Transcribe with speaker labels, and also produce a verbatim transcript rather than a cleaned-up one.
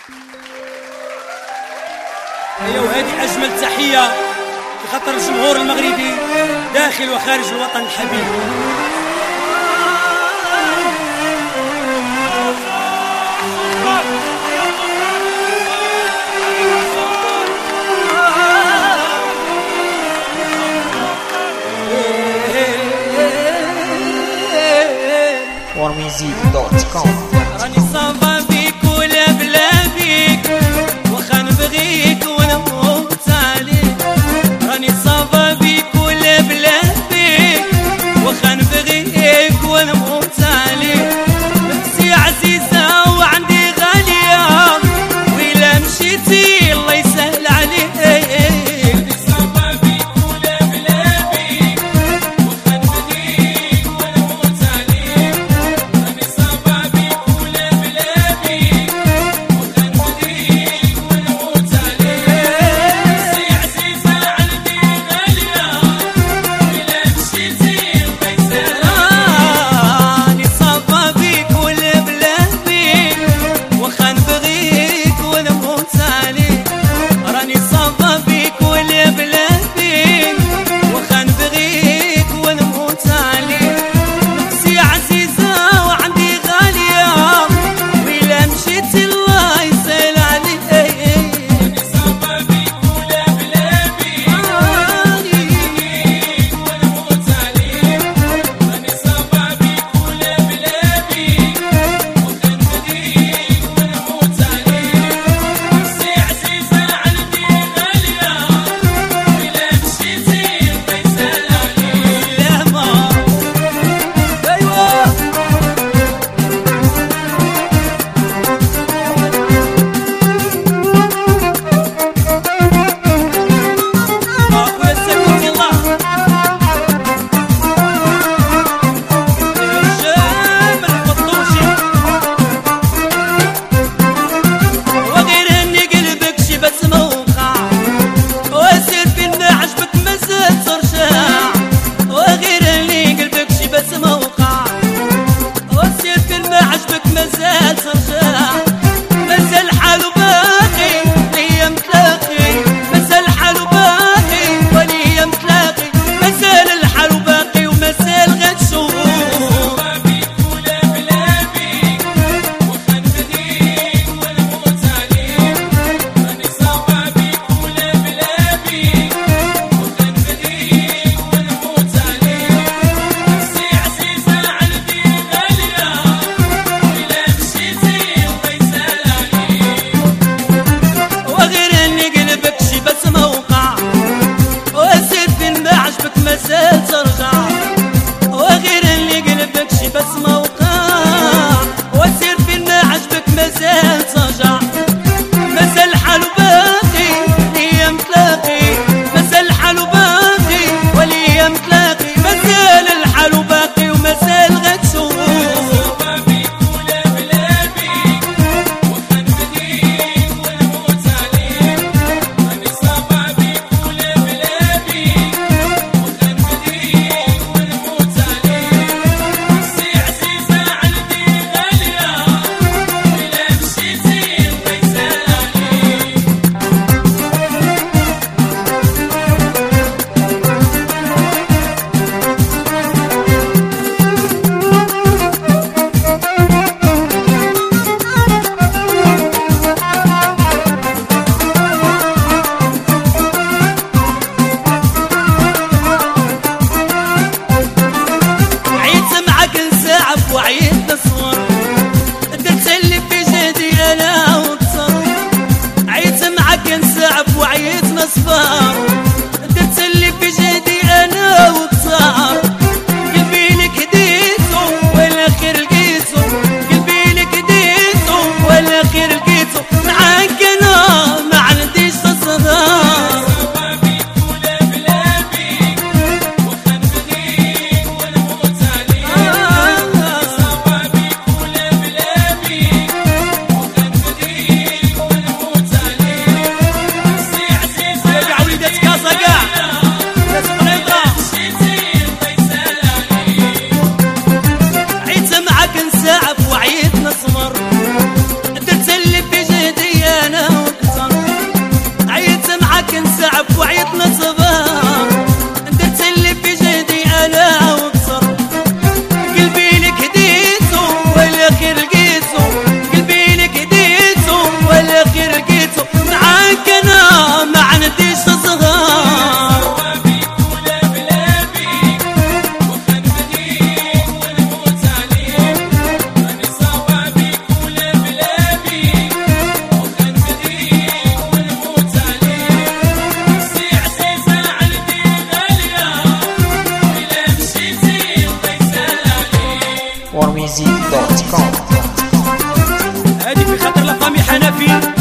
Speaker 1: ايوا وهذه اجمل تحيه لخاطر الجمهور المغربي داخل وخارج الوطن الحبيب.
Speaker 2: warmusic دوت كوم.
Speaker 1: راني صافا بيك ولا بلا بيك واخا نبغيك ونموت عليك. راني صافا بيك ولا بلا بيك واخا نبغيك ونموت عليك. نفسي عزيزة وعندي غالية وإلا مشيتي الله يسهل عليك. راني صافا بيك ولا بلا بيك واخا نبغيك ونموت عليك. راني صافا بيك ولا بلا بيك واخا نبغيك ونموت عليك. نفسي عزيزة عندي غالية وإلا مشيتي الله يسهل عليك. راني صافا بيك ولا بلا بيك واخا نبغيك ونموت عليك. راني صافا بيك ولا بلا بيك واخا نبغيك ونموت عليك. نفسي عزيزة وعندي غالية وإلا مشيتي الله يسهل عليك. راني صافا بيك ولا بلا بيك واخا نبغيك ونموت عليك. راني صافا بيك ولا بلا بيك واخا نبغيك ونموت عليك. نفسي عزيزة عندي غالية وإلا مشيتي الله يسهل عليك. لهما أيوا أخويا سكت يلا الجمل الفطوشي وغير هني قلبك شي بس موقع وسير فين عجبك مازال ترجع. وغير هني قلبك شي بس موقع وسير فين عجبك مازال ترجع. مازال حالو باقي ليا متلاقي. مازال حالو باقي وليا متلاقي. مازال الحال باقي ومازال غتشوف. صافا بيك ولا بلا بيك واخا نبغيك ونموت عليك. راني صافا بيك ولا بلا بيك واخا نبغيك ونموت عليك. نفسي عزيزة عندي غالية وإلا مشيتي الله يسهل عليك. وغير هني قلبك شي بس موقع وسير فين ما عجبك مازال ترجع. وغير اللي قلبك شي بس موقع وسير فين ما عجبك مازال ترجع. مازال حالو باقي ليا متلاقي. مازال الحالو باقي وليا متلاقي. مازال الحالو باقي ومازال غتشوف. صافا بيك ولا بلا بيك واخا نبغيك ونموت عليك. راني صافا بيك ولا بلا بيك واخا نبغيك ونموت عليك. نفسي عزيزة عندي غالية وإلا مشيتي الله يسهل عليك. عيت معاك نساعف وعيت نصور درت اللي في جهدي انا وتصر. عيت معاك نساعف وعيت نصفر درت اللي في جهدي انا وتصر. قلبي لك هديتو والاخير لقيتو. قلبي لك هديتو والاخير لقيتو. معاك انا ما عنديش تصدر. صافا بيك ولا بلا بيك واخا نبغيك ونموت عليك. صافا بيك ولا بلا بيك واخا نبغيك ونموت عليك. نفسي عزيزة عندي الشافي